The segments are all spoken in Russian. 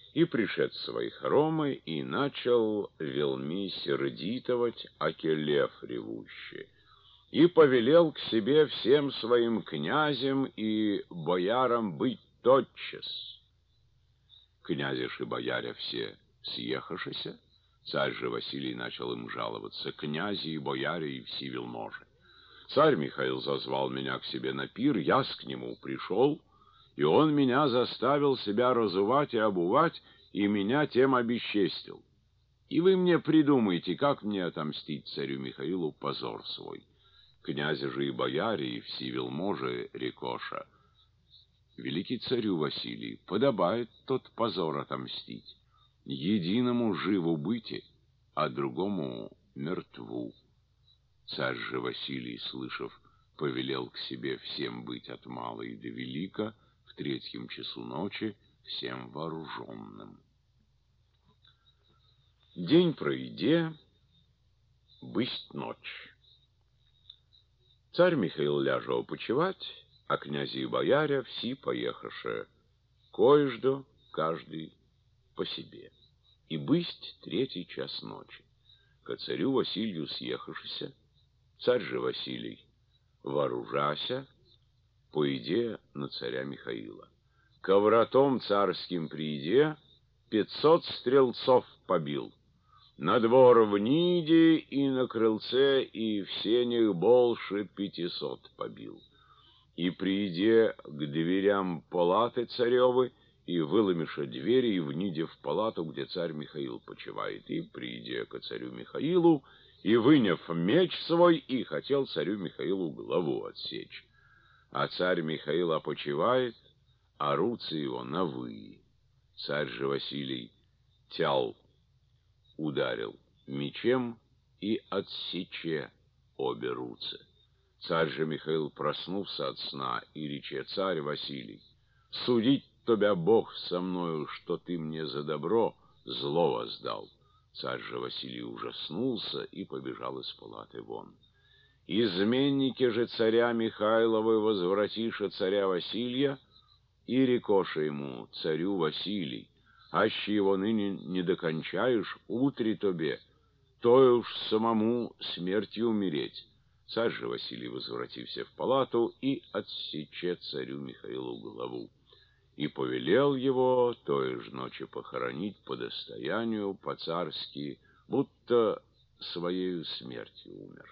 и пришед свои хоромы, и начал велми сердитовать, аки лев ревущий, и повелел к себе всем своим князям и боярам быть тотчас. Князеш и бояре все съехавшися, царь же Василий начал им жаловаться: князи и бояре и все вельможи. Царь Михаил зазвал меня к себе на пир, я к нему пришел, и он меня заставил себя разувать и обувать, и меня тем обесчестил. И вы мне придумайте, как мне отомстить царю Михаилу позор свой. Князи же и бояре, и все вельможи рекоша: великий царю Василий, подобает тот позор отомстить, единому живу быти, а другому мертву. Царь же Василий, слышав, повелел к себе всем быть от мала и до велика в 3 часу ночи всем вооруженным. День пройде, бысть ночь. Царь Михаил ляжа опочивать, а князи и бояре все поехавши, кое-что каждый по себе. И бысть 3 час ночи. Ко царю Василию съехавшися, царь же Василий, вооружася, пойде на царя Михаила. Ко вратом царским прииде 500 стрелцов побил. На двор в ниде и на крыльце, и в сенях больше 500 побил. И прииде к дверям палаты царевы, и выломиша двери, и в ниде в палату, где царь Михаил почивает, и прииде ко царю Михаилу, и, выняв меч свой, и хотел царю Михаилу голову отсечь. А царь Михаил опочивает, а руцы его на «вы». Царь же Василий тял, ударил мечем и отсече обе руцы. Царь же Михаил проснулся от сна, и рече: царь Василий, судить тебя Бог со мною, что ты мне за добро зло воздал. Царь же Василий ужаснулся и побежал из палаты вон. Изменники же царя Михайлова возвратиша царя Василия, и рекоша ему: царю Василий, аще его ныне не докончаешь, утре тобе, то уж самому смертью умереть. Царь же Василий возвратился в палату и отсече царю Михаилу голову. И повелел его той же ночи похоронить по достоянию, по-царски, будто своею смертью умер.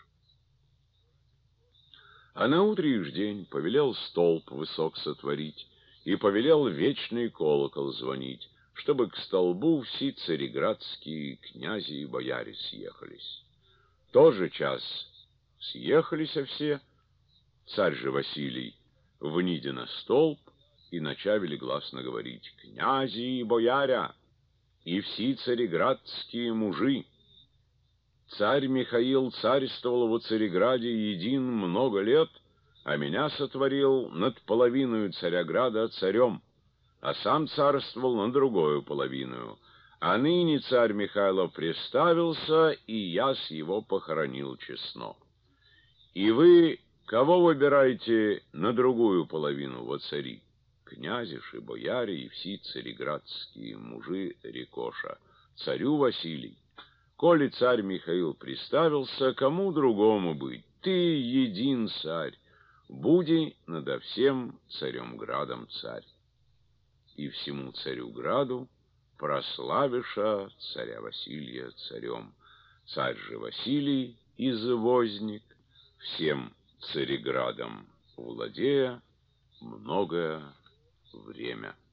А наутре иж день повелел столб высок сотворить, и повелел вечный колокол звонить, чтобы к столбу все цареградские князи и бояре съехались. В тот же час съехались все, царь же Василий вниде на столб, и начавили гласно говорить: князи и бояря, и все цареградские мужи, царь Михаил царствовал во Цареграде един много лет, а меня сотворил над половиною Царяграда царем, а сам царствовал на другую половину. А ныне царь Михайлов приставился, и я с его похоронил честно. И вы кого выбираете на другую половину во цари? Князиши, бояре и все цареградские мужи рекоша: царю Василий. Коли царь Михаил приставился, кому другому быть? Ты един царь, буди надо всем царем градом царь. И всему царю граду прославиша царя Василия царем. Царь же Василий, извозник, всем цареградом владея многое время.